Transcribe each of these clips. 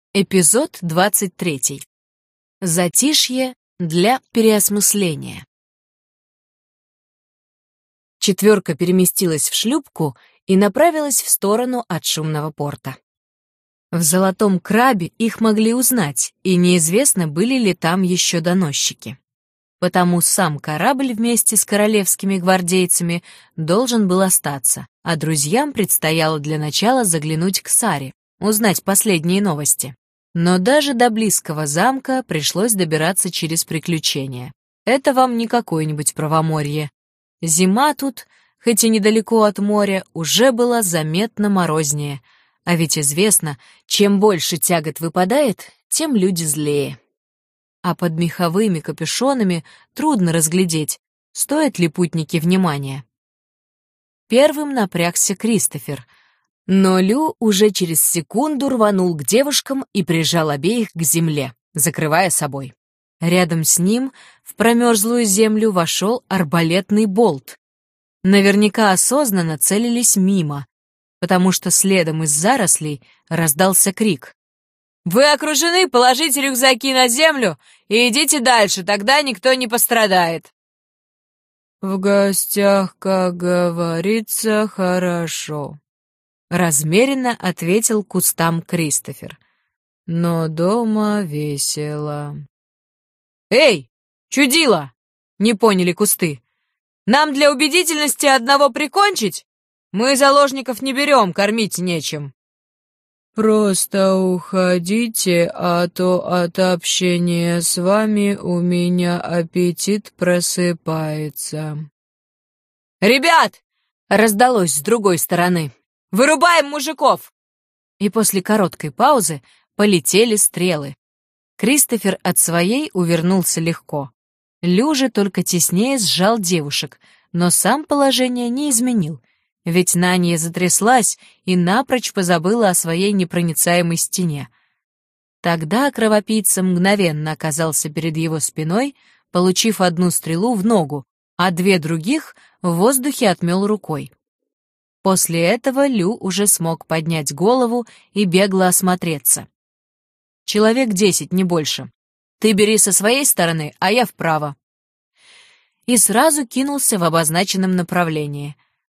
Эпизод 23. Затишье для переосмысления. Четверка переместилась в шлюпку и направилась в сторону от шумного порта. В Золотом Крабе их могли узнать, и неизвестно, были ли там еще доносчики. Потому сам корабль вместе с королевскими гвардейцами должен был остаться, а друзьям предстояло для начала заглянуть к Саре, узнать последние новости. Но даже до близкого замка пришлось добираться через приключения. Это вам не какое-нибудь правоморье. Зима тут, хоть и недалеко от моря, уже была заметно морознее. А ведь известно, чем больше тягот выпадает, тем люди злее. А под меховыми капюшонами трудно разглядеть, стоят ли путники внимания. Первым напрягся Кристофер, но Лю уже через секунду рванул к девушкам и прижал обеих к земле, закрывая собой. Рядом с ним в промерзлую землю вошел арбалетный болт. Наверняка осознанно целились мимо, потому что следом из зарослей раздался крик. «Вы окружены, положите рюкзаки на землю и идите дальше, тогда никто не пострадает». «В гостях, как говорится, хорошо», — размеренно ответил кустам Кристофер. «Но дома весело». «Эй, чудило!» — не поняли кусты. «Нам для убедительности одного прикончить? Мы заложников не берем, кормить нечем». «Просто уходите, а то от общения с вами у меня аппетит просыпается». «Ребят!» — раздалось с другой стороны. «Вырубаем мужиков!» И после короткой паузы полетели стрелы. Кристофер от своей увернулся легко. Лю же только теснее сжал девушек, но сам положение не изменил, ведь Нанья затряслась и напрочь позабыла о своей непроницаемой стене. Тогда кровопийца мгновенно оказался перед его спиной, получив одну стрелу в ногу, а две других в воздухе отмел рукой. После этого Лю уже смог поднять голову и бегло осмотреться. «Человек 10, не больше. Ты бери со своей стороны, а я вправо». И сразу кинулся в обозначенном направлении.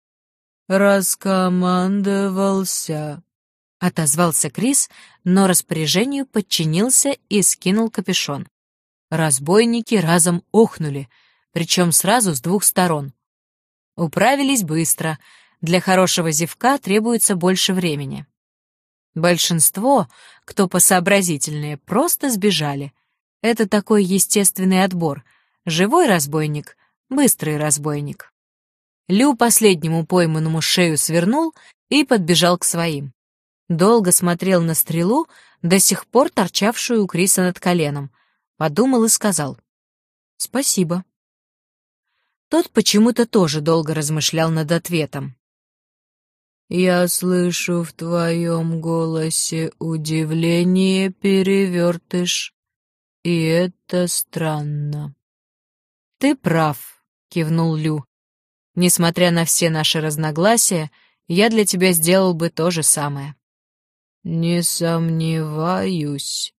«Раскомандовался», — отозвался Крис, но распоряжению подчинился и скинул капюшон. Разбойники разом охнули, причем сразу с двух сторон. Управились быстро. Для хорошего зевка требуется больше времени. Большинство, кто посообразительнее, просто сбежали. Это такой естественный отбор. Живой разбойник, быстрый разбойник. Лю последнему пойманному шею свернул и подбежал к своим. Долго смотрел на стрелу, до сих пор торчавшую у Криса над коленом. Подумал и сказал: «Спасибо». Тот почему-то тоже долго размышлял над ответом. «Я слышу в твоем голосе удивление, перевертыш, и это странно». «Ты прав», — кивнул Лю. «Несмотря на все наши разногласия, я для тебя сделал бы то же самое». «Не сомневаюсь».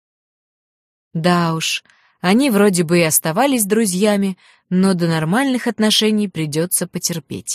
Да уж, они вроде бы и оставались друзьями, но до нормальных отношений придется потерпеть.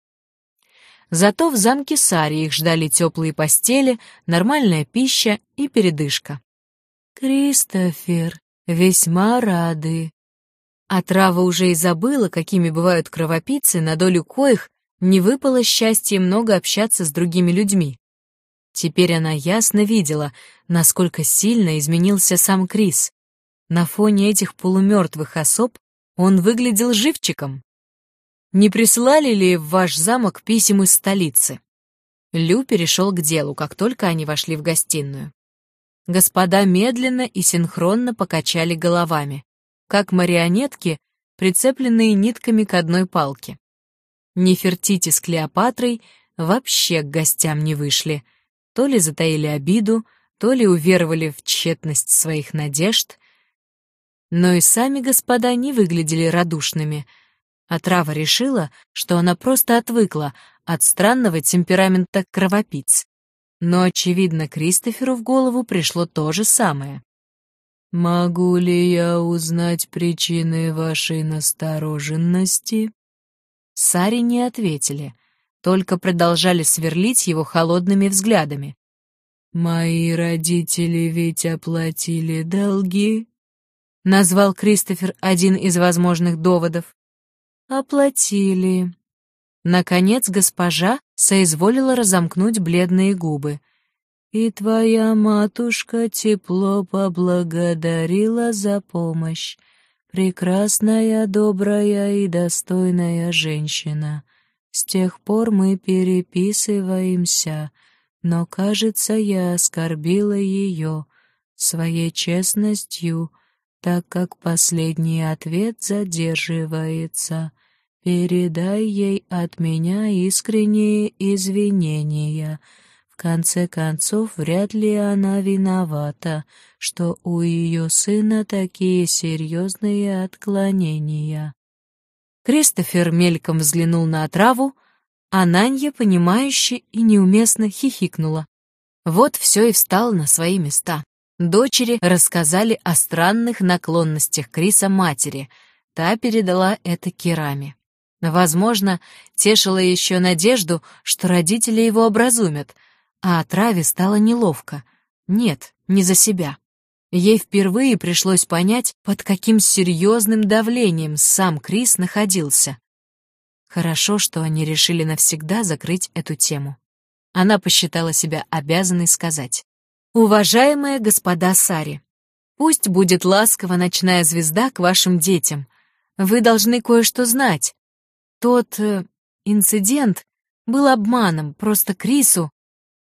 Зато в замке Сари их ждали теплые постели, нормальная пища и передышка. «Кристофер, весьма рады». А Трава уже и забыла, какими бывают кровопийцы, на долю коих не выпало счастье много общаться с другими людьми. Теперь она ясно видела, насколько сильно изменился сам Крис. На фоне этих полумертвых особ он выглядел живчиком. «Не присылали ли в ваш замок писем из столицы?» Лю перешел к делу, как только они вошли в гостиную. Господа медленно и синхронно покачали головами, как марионетки, прицепленные нитками к одной палке. Нефертити с Клеопатрой вообще к гостям не вышли, то ли затаили обиду, то ли уверовали в тщетность своих надежд. Но и сами господа не выглядели радушными, а Трава решила, что она просто отвыкла от странного темперамента кровопийц. Но, очевидно, Кристоферу в голову пришло то же самое. «Могу ли я узнать причины вашей настороженности?» Саре не ответили, только продолжали сверлить его холодными взглядами. «Мои родители ведь оплатили долги?» — назвал Кристофер один из возможных доводов. «Оплатили». Наконец госпожа соизволила разомкнуть бледные губы. «И твоя матушка тепло поблагодарила за помощь. Прекрасная, добрая и достойная женщина. С тех пор мы переписываемся, но, кажется, я оскорбила ее своей честностью, так как последний ответ задерживается. Передай ей от меня искренние извинения. В конце концов, вряд ли она виновата, что у ее сына такие серьезные отклонения». Кристофер мельком взглянул на отраву, а Нанья, понимающе и неуместно хихикнула. Вот все и встало на свои места. Дочери рассказали о странных наклонностях Криса матери. Та передала это Кираме. Возможно, тешила еще надежду, что родители его образумят, а отраве стало неловко. Нет, не за себя. Ей впервые пришлось понять, под каким серьезным давлением сам Крис находился. Хорошо, что они решили навсегда закрыть эту тему. Она посчитала себя обязанной сказать: «Уважаемые господа Сари, пусть будет ласкова ночная звезда к вашим детям. Вы должны кое-что знать. Тот инцидент был обманом, просто Крису...»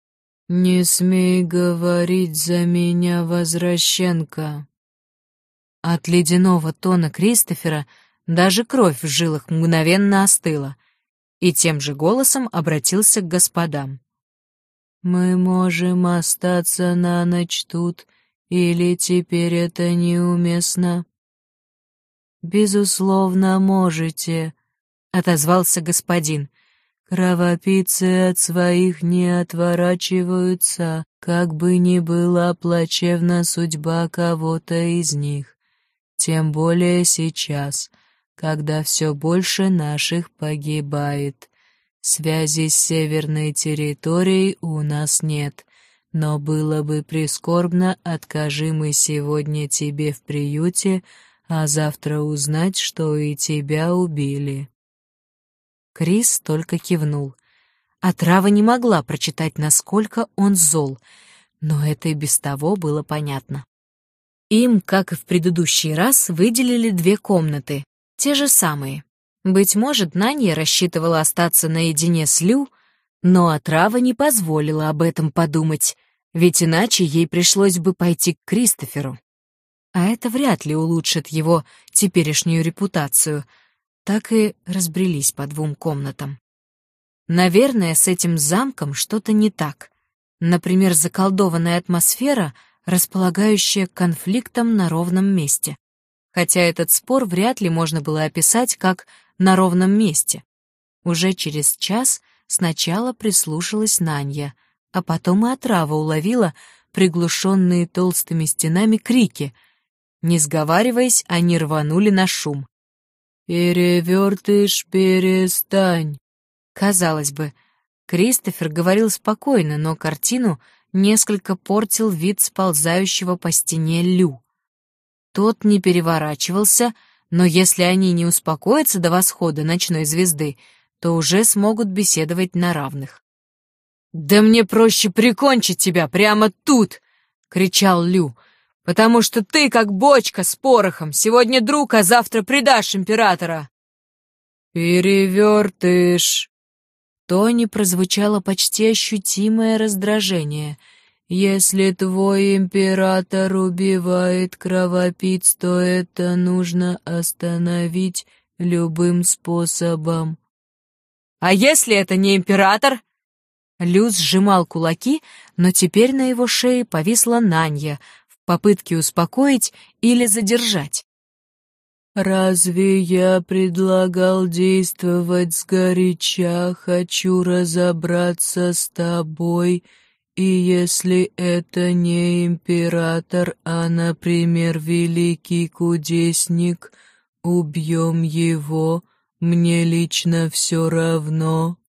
«Не смей говорить за меня, возвращенка». От ледяного тона Кристофера даже кровь в жилах мгновенно остыла, и тем же голосом обратился к господам. «Мы можем остаться на ночь тут, или теперь это неуместно?» «Безусловно, можете», — отозвался господин. «Кровопийцы от своих не отворачиваются, как бы ни была плачевна судьба кого-то из них. Тем более сейчас, когда все больше наших погибает. Связи с северной территорией у нас нет, но было бы прискорбно, откажи мы сегодня тебе в приюте, а завтра узнать, что и тебя убили». Крис только кивнул. Отрава не могла прочитать, насколько он зол, но это и без того было понятно. Им, как и в предыдущий раз, выделили 2 комнаты, те же самые. Быть может, Нанья рассчитывала остаться наедине с Лю, но отрава не позволила об этом подумать, ведь иначе ей пришлось бы пойти к Кристоферу. А это вряд ли улучшит его теперешнюю репутацию. Так и разбрелись по 2 комнатам. Наверное, с этим замком что-то не так. Например, заколдованная атмосфера, располагающая к конфликтам на ровном месте. Хотя этот спор вряд ли можно было описать как «на ровном месте». Уже через час сначала прислушалась Нанья, а потом и отрава уловила приглушенные толстыми стенами крики. Не сговариваясь, они рванули на шум. «Перевертыш, перестань!» Казалось бы, Кристофер говорил спокойно, но картину несколько портил вид сползающего по стене Лю. Тот не переворачивался, но если они не успокоятся до восхода ночной звезды, то уже смогут беседовать на равных. «Да мне проще прикончить тебя прямо тут!» — кричал Лю. «Потому что ты, как бочка с порохом, сегодня друг, а завтра предашь императора!» «Перевертыш!» В тоне прозвучало почти ощутимое раздражение. «Если твой император убивает кровопийц, то это нужно остановить любым способом». «А если это не император?» Лю сжимал кулаки, но теперь на его шее повисла Нанья в попытке успокоить или задержать. «Разве я предлагал действовать сгоряча? Хочу разобраться с тобой И если это не император, а, например, великий кудесник, убьем его, мне лично все равно».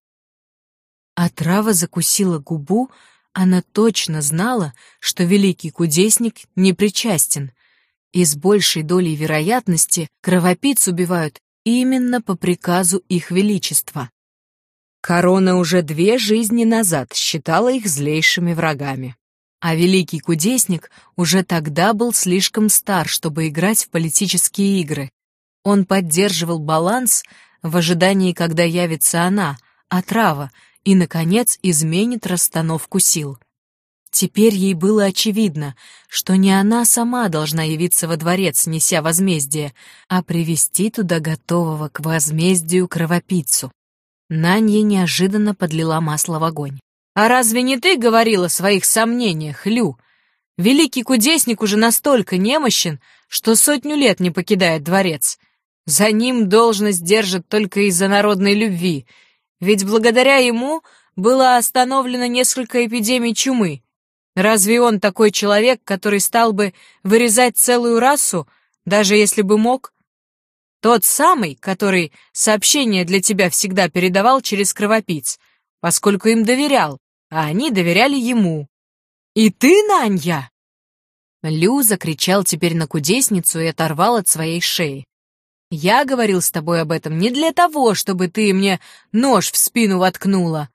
Отрава закусила губу, она точно знала, что великий кудесник не причастен, и с большей долей вероятности кровопийц убивают именно по приказу их величества. Корона уже 2 жизни назад считала их злейшими врагами. А великий кудесник уже тогда был слишком стар, чтобы играть в политические игры. Он поддерживал баланс в ожидании, когда явится она, Отрава, и, наконец, изменит расстановку сил. Теперь ей было очевидно, что не она сама должна явиться во дворец, неся возмездие, а привести туда готового к возмездию кровопийцу. Нанья неожиданно подлила масло в огонь. «А разве не ты говорила о своих сомнениях, Лю? Великий кудесник уже настолько немощен, что 100 лет не покидает дворец. За ним должность держат только из-за народной любви, ведь благодаря ему было остановлено несколько эпидемий чумы. Разве он такой человек, который стал бы вырезать целую расу, даже если бы мог? Тот самый, который сообщения для тебя всегда передавал через кровопийц, поскольку им доверял, а они доверяли ему. И ты, Нанья!» Лю закричал теперь на кудесницу и оторвал от своей шеи. «Я говорил с тобой об этом не для того, чтобы ты мне нож в спину воткнула».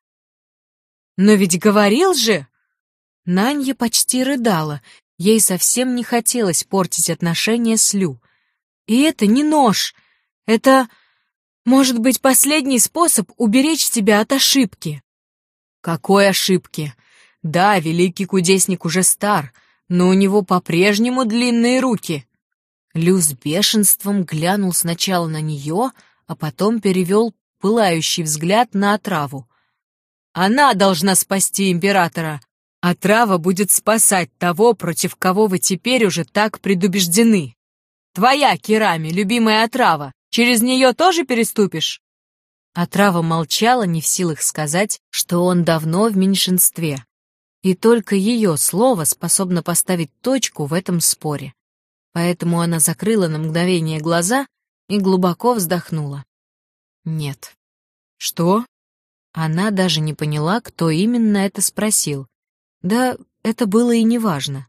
«Но ведь говорил же!» Нанья почти рыдала, ей совсем не хотелось портить отношения с Лю. «И это не нож, это, может быть, последний способ уберечь тебя от ошибки». «Какой ошибки? Да, великий кудесник уже стар, но у него по-прежнему длинные руки». Лю с бешенством глянул сначала на нее, а потом перевел пылающий взгляд на Отраву. «Она должна спасти императора. Отрава будет спасать того, против кого вы теперь уже так предубеждены. Твоя, Кирами, любимая Отрава, через нее тоже переступишь?» Отрава молчала, не в силах сказать, что он давно в меньшинстве. И только ее слово способно поставить точку в этом споре. Поэтому она закрыла на мгновение глаза и глубоко вздохнула. «Нет». «Что?» Она даже не поняла, кто именно это спросил. Да, это было и неважно.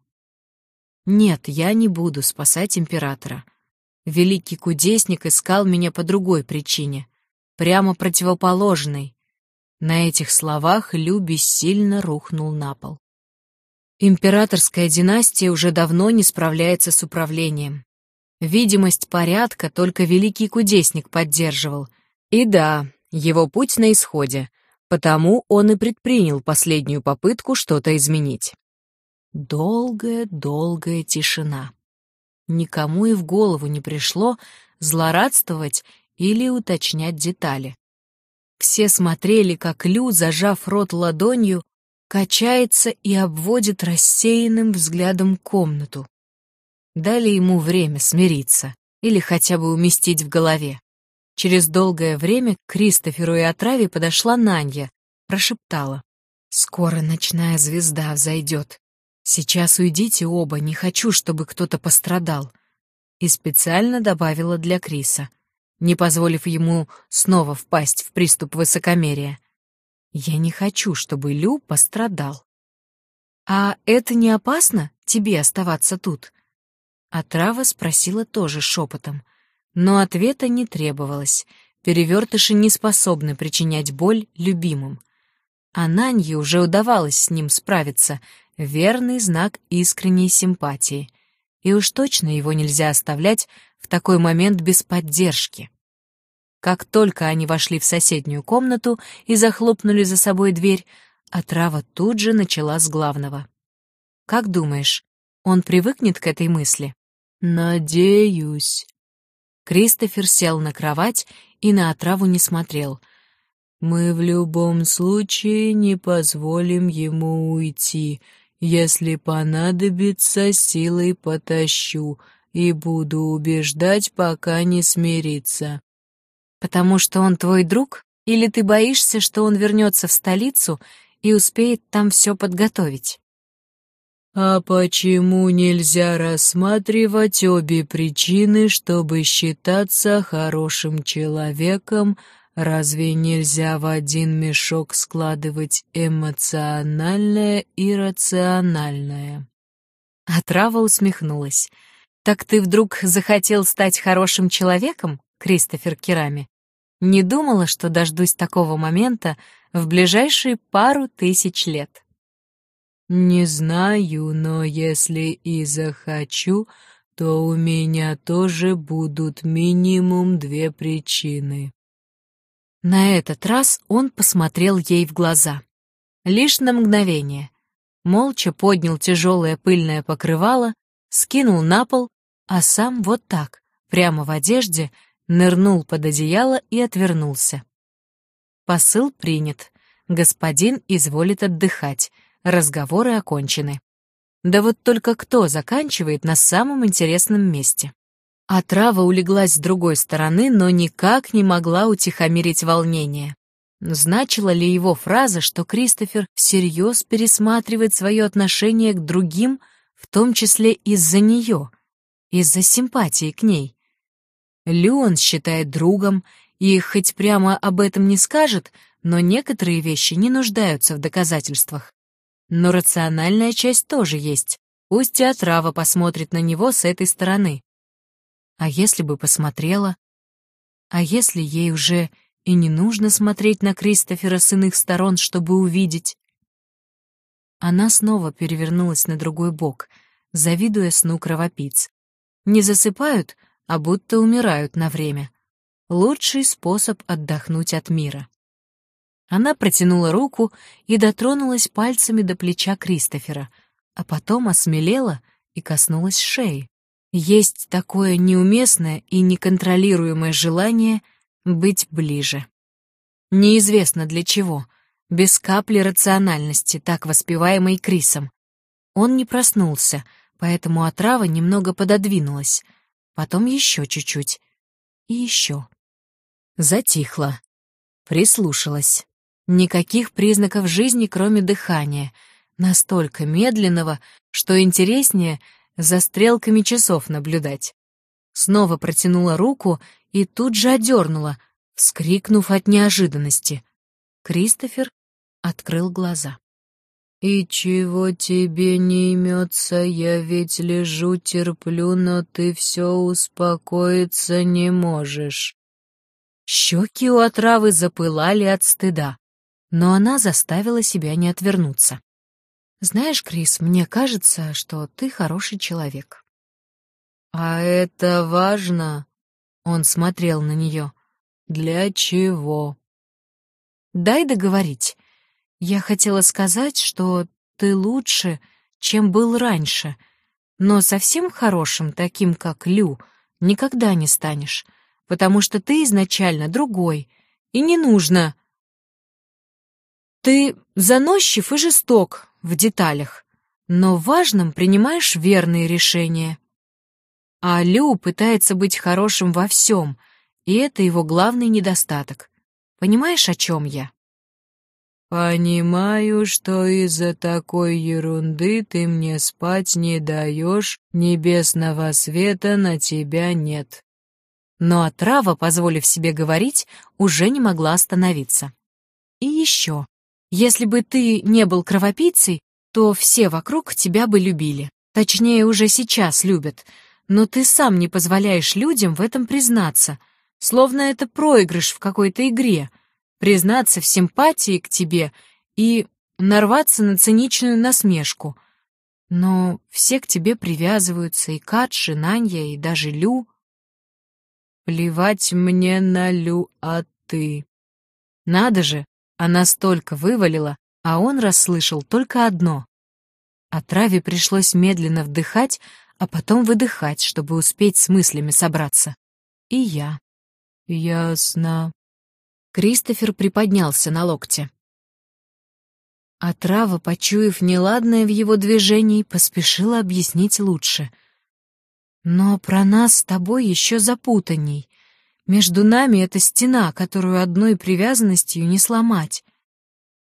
«Нет, я не буду спасать императора. Великий кудесник искал меня по другой причине, прямо противоположной». На этих словах Лю бессильно рухнул на пол. Императорская династия уже давно не справляется с управлением. Видимость порядка только великий кудесник поддерживал. И да, его путь на исходе, потому он и предпринял последнюю попытку что-то изменить. Долгая тишина. Никому и в голову не пришло злорадствовать или уточнять детали. Все смотрели, как Лю, зажав рот ладонью, качается и обводит рассеянным взглядом комнату. Дали ему время смириться или хотя бы уместить в голове. Через долгое время к Кристоферу и Отраве подошла Нанья, прошептала: «Скоро ночная звезда взойдет. Сейчас уйдите оба, не хочу, чтобы кто-то пострадал». И специально добавила для Криса, не позволив ему снова впасть в приступ высокомерия: «Я не хочу, чтобы Лю пострадал». «А это не опасно, тебе оставаться тут?» Отрава спросила тоже шепотом, но ответа не требовалось. Перевертыши не способны причинять боль любимым. А Нанье уже удавалось с ним справиться, верный знак искренней симпатии. И уж точно его нельзя оставлять в такой момент без поддержки. Как только они вошли в соседнюю комнату и захлопнули за собой дверь, Отрава тут же начала с главного. «Как думаешь, он привыкнет к этой мысли?» «Надеюсь». Кристофер сел на кровать и на Отраву не смотрел. «Мы в любом случае не позволим ему уйти. Если понадобится, силой потащу и буду убеждать, пока не смирится». «Потому что он твой друг? Или ты боишься, что он вернется в столицу и успеет там все подготовить. А почему нельзя рассматривать обе причины, чтобы считаться хорошим человеком? Разве нельзя в один мешок складывать эмоциональное и рациональное? Отрава усмехнулась. «Так ты вдруг захотел стать хорошим человеком, Кристофер Керами? Не думала, что дождусь такого момента в ближайшие 1000 лет». Не знаю, но если и захочу, то у меня тоже будут минимум 2 причины. На этот раз он посмотрел ей в глаза. Лишь на мгновение. Молча поднял тяжелое пыльное покрывало, скинул на пол, а сам вот так, прямо в одежде, нырнул под одеяло и отвернулся. Посыл принят. Господин изволит отдыхать. Разговоры окончены. Да вот только кто заканчивает на самом интересном месте? Отрава улеглась с другой стороны, но никак не могла утихомирить волнение. Значила ли его фраза, что Кристофер всерьез пересматривает свое отношение к другим, в том числе из-за нее, из-за симпатии к ней? Лю он считает другом, и хоть прямо об этом не скажет, но некоторые вещи не нуждаются в доказательствах. Но рациональная часть тоже есть, пусть и отрава посмотрит на него с этой стороны. А если бы посмотрела? А если ей уже и не нужно смотреть на Кристофера с иных сторон, чтобы увидеть? Она снова перевернулась на другой бок, завидуя сну кровопийц. Не засыпают, а будто умирают на время. Лучший способ отдохнуть от мира. Она протянула руку и дотронулась пальцами до плеча Кристофера, а потом осмелела и коснулась шеи. Есть такое неуместное и неконтролируемое желание быть ближе. Неизвестно для чего, без капли рациональности, так воспеваемой Крисом. Он не проснулся, поэтому отрава немного пододвинулась, потом еще чуть-чуть и еще. Затихла, прислушалась. Никаких признаков жизни, кроме дыхания, настолько медленного, что интереснее за стрелками часов наблюдать. Снова протянула руку и тут же одернула, вскрикнув от неожиданности. Кристофер открыл глаза. «И чего тебе не имется? Я ведь лежу, терплю, но ты все успокоиться не можешь». Щеки у отравы запылали от стыда, но она заставила себя не отвернуться. «Знаешь, Крис, мне кажется, что ты хороший человек». «А это важно?» — он смотрел на нее. «Для чего?» «Дай договорить. Я хотела сказать, что ты лучше, чем был раньше, но совсем хорошим, таким как Лю, никогда не станешь, потому что ты изначально другой, и не нужно. Ты заносчив и жесток в деталях, но в важном принимаешь верные решения. А Лю пытается быть хорошим во всем, и это его главный недостаток. Понимаешь, о чем я?» «Понимаю, что из-за такой ерунды ты мне спать не даешь, небесного света на тебя нет». Но отрава, позволив себе говорить, уже не могла остановиться. «И еще. Если бы ты не был кровопийцей, то все вокруг тебя бы любили. Точнее, уже сейчас любят. Но ты сам не позволяешь людям в этом признаться, словно это проигрыш в какой-то игре, признаться в симпатии к тебе и нарваться на циничную насмешку. Но все к тебе привязываются, и Кадж, и Нанья, и даже Лю». «Плевать мне на Лю, а ты...» Надо же, она столько вывалила, а он расслышал только одно. Отраве пришлось медленно вдыхать, а потом выдыхать, чтобы успеть с мыслями собраться. И я. «Ясно». Кристофер приподнялся на локте. Отрава, почуяв неладное в его движении, поспешила объяснить лучше. «Но про нас с тобой еще запутанней. Между нами эта стена, которую одной привязанностью не сломать.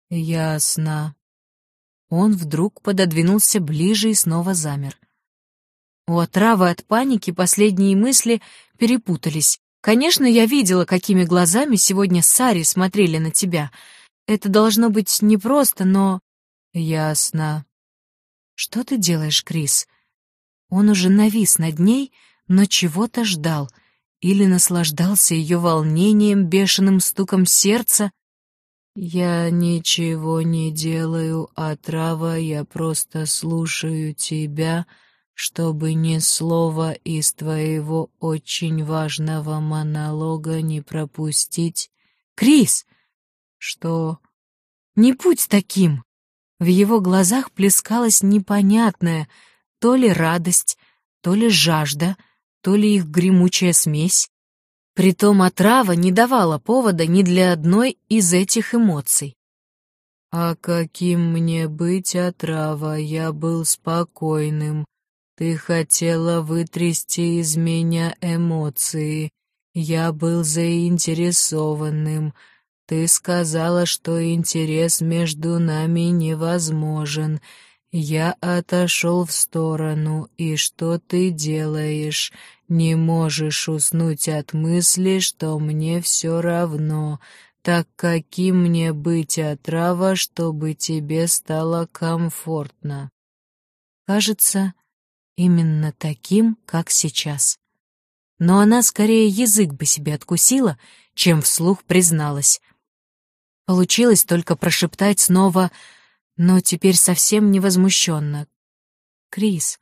Ясно. Он вдруг пододвинулся ближе и снова замер. У отравы от паники последние мысли перепутались. Конечно, я видела, какими глазами сегодня Сари смотрели на тебя. Это должно быть непросто, но... Ясно. Что ты делаешь, Крис? Он уже навис над ней, но чего-то ждал. Или наслаждался ее волнением, бешеным стуком сердца. «Я ничего не делаю, отрава, я просто слушаю тебя, чтобы ни слова из твоего очень важного монолога не пропустить». «Крис!» «Что?» «Не будь таким!» В его глазах плескалась непонятная то ли радость, то ли жажда, то ли их гремучая смесь. Притом отрава не давала повода ни для одной из этих эмоций. «А каким мне быть, отрава? Я был спокойным. Ты хотела вытрясти из меня эмоции. Я был заинтересованным. Ты сказала, что интерес между нами невозможен. Я отошел в сторону, и что ты делаешь? Не можешь уснуть от мысли, что мне все равно. Так каким мне быть, отрава, чтобы тебе стало комфортно?» Кажется, именно таким, как сейчас. Но она скорее язык бы себе откусила, чем вслух призналась. Получилось только прошептать снова, но теперь совсем невозмущенно. «Крис».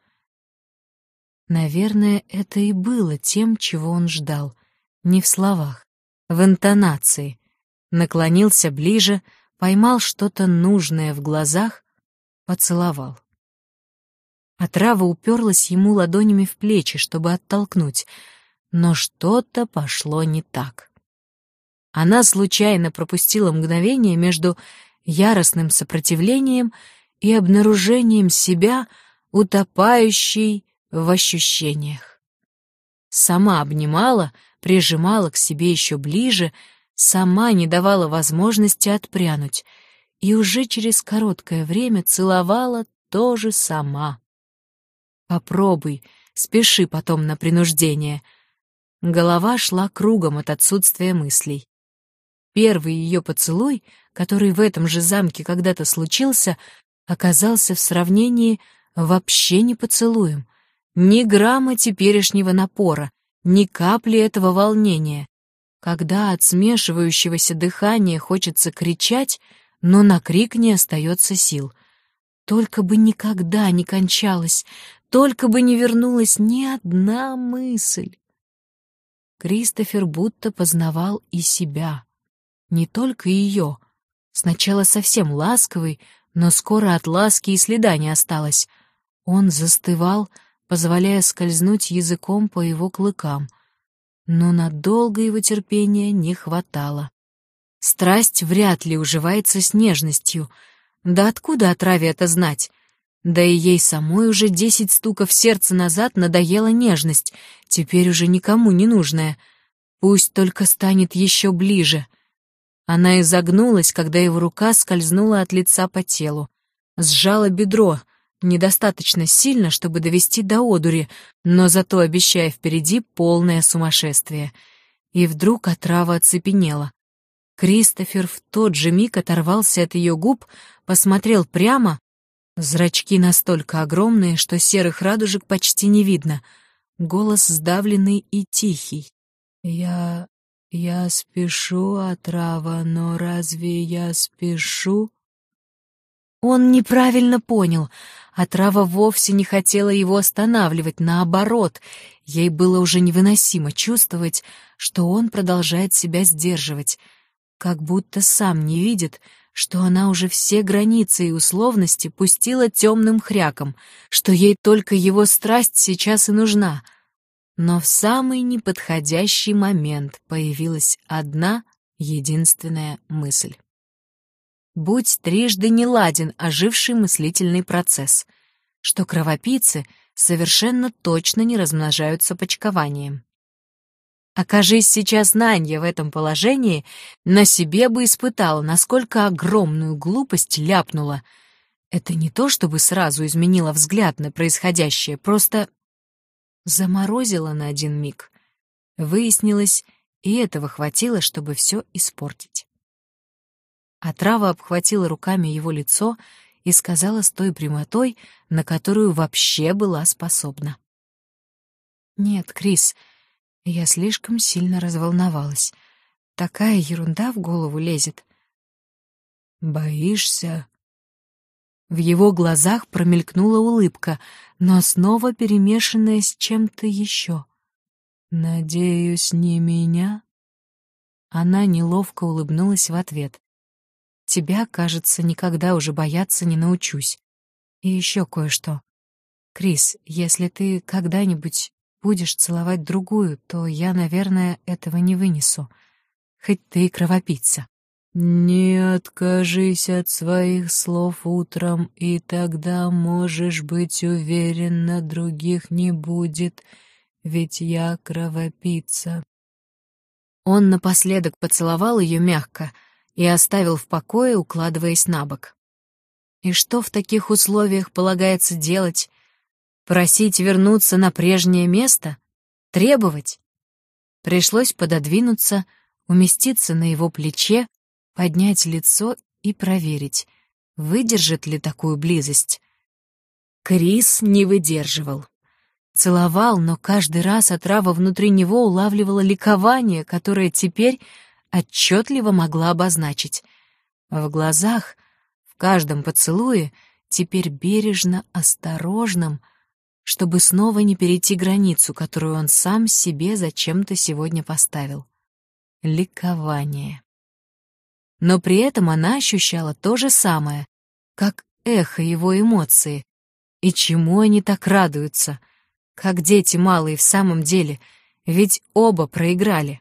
Наверное, это и было тем, чего он ждал. Не в словах, в интонации. Наклонился ближе, поймал что-то нужное в глазах, поцеловал. Отрава уперлась ему ладонями в плечи, чтобы оттолкнуть, но что-то пошло не так. Она случайно пропустила мгновение между яростным сопротивлением и обнаружением себя, утопающей в ощущениях. Сама обнимала, прижимала к себе еще ближе, сама не давала возможности отпрянуть, и уже через короткое время целовала тоже сама. Попробуй, спеши потом на принуждение. Голова шла кругом от отсутствия мыслей. Первый ее поцелуй, который в этом же замке когда-то случился, оказался в сравнении вообще не поцелуем. Ни грамма теперешнего напора, ни капли этого волнения. Когда от смешивающегося дыхания хочется кричать, но на крик не остается сил. Только бы никогда не кончалось, только бы не вернулась ни одна мысль. Кристофер будто познавал и себя. Не только ее. Сначала совсем ласковый, но скоро от ласки и следа не осталось. Он застывал, позволяя скользнуть языком по его клыкам. Но надолго его терпения не хватало. Страсть вряд ли уживается с нежностью. Да откуда отраве это знать? Да и ей самой уже 10 стуков сердца назад надоела нежность, теперь уже никому не нужная. Пусть только станет еще ближе. Она изогнулась, когда его рука скользнула от лица по телу. Сжала бедро, недостаточно сильно, чтобы довести до одури, но зато обещая впереди полное сумасшествие. И вдруг отрава оцепенела. Кристофер в тот же миг оторвался от ее губ, посмотрел прямо. Зрачки настолько огромные, что серых радужек почти не видно. Голос сдавленный и тихий. Я спешу, отрава, но разве я спешу?» Он неправильно понял. Отрава вовсе не хотела его останавливать, наоборот. Ей было уже невыносимо чувствовать, что он продолжает себя сдерживать, как будто сам не видит, что она уже все границы и условности пустила темным хряком, что ей только его страсть сейчас и нужна. Но в самый неподходящий момент появилась одна единственная мысль. Будь трижды неладен оживший мыслительный процесс, что кровопийцы совершенно точно не размножаются почкованием. Окажись сейчас Нанья в этом положении, на себе бы испытала, насколько огромную глупость ляпнула. Это не то, чтобы сразу изменило взгляд на происходящее, просто заморозило на один миг. Выяснилось, и этого хватило, чтобы все испортить. Отрава обхватила руками его лицо и сказала с той прямотой, на которую вообще была способна. «Нет, Крис, я слишком сильно разволновалась. Такая ерунда в голову лезет». «Боишься?» В его глазах промелькнула улыбка, но снова перемешанная с чем-то еще. «Надеюсь, не меня?» Она неловко улыбнулась в ответ. «Тебя, кажется, никогда уже бояться не научусь. И еще кое-что. Крис, если ты когда-нибудь будешь целовать другую, то я, наверное, этого не вынесу. Хоть ты и кровопийца». «Не откажись от своих слов утром, и тогда можешь быть уверена, других не будет, ведь я кровопийца». Он напоследок поцеловал ее мягко и оставил в покое, укладываясь на бок. И что в таких условиях полагается делать? Просить вернуться на прежнее место? Требовать? Пришлось пододвинуться, уместиться на его плече, поднять лицо и проверить, выдержит ли такую близость. Крис не выдерживал. Целовал, но каждый раз отрава внутри него улавливала ликование, которое теперь отчетливо могла обозначить. В глазах, в каждом поцелуе, теперь бережно, осторожным, чтобы снова не перейти границу, которую он сам себе зачем-то сегодня поставил. Ликование. Но при этом она ощущала то же самое, как эхо его эмоции. И чему они так радуются? Как дети малые в самом деле, ведь оба проиграли.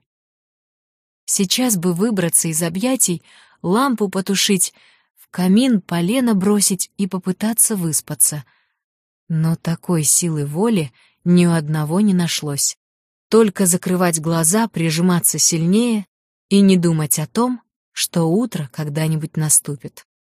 Сейчас бы выбраться из объятий, лампу потушить, в камин полено бросить и попытаться выспаться. Но такой силы воли ни у одного не нашлось. Только закрывать глаза, прижиматься сильнее и не думать о том, что утро когда-нибудь наступит.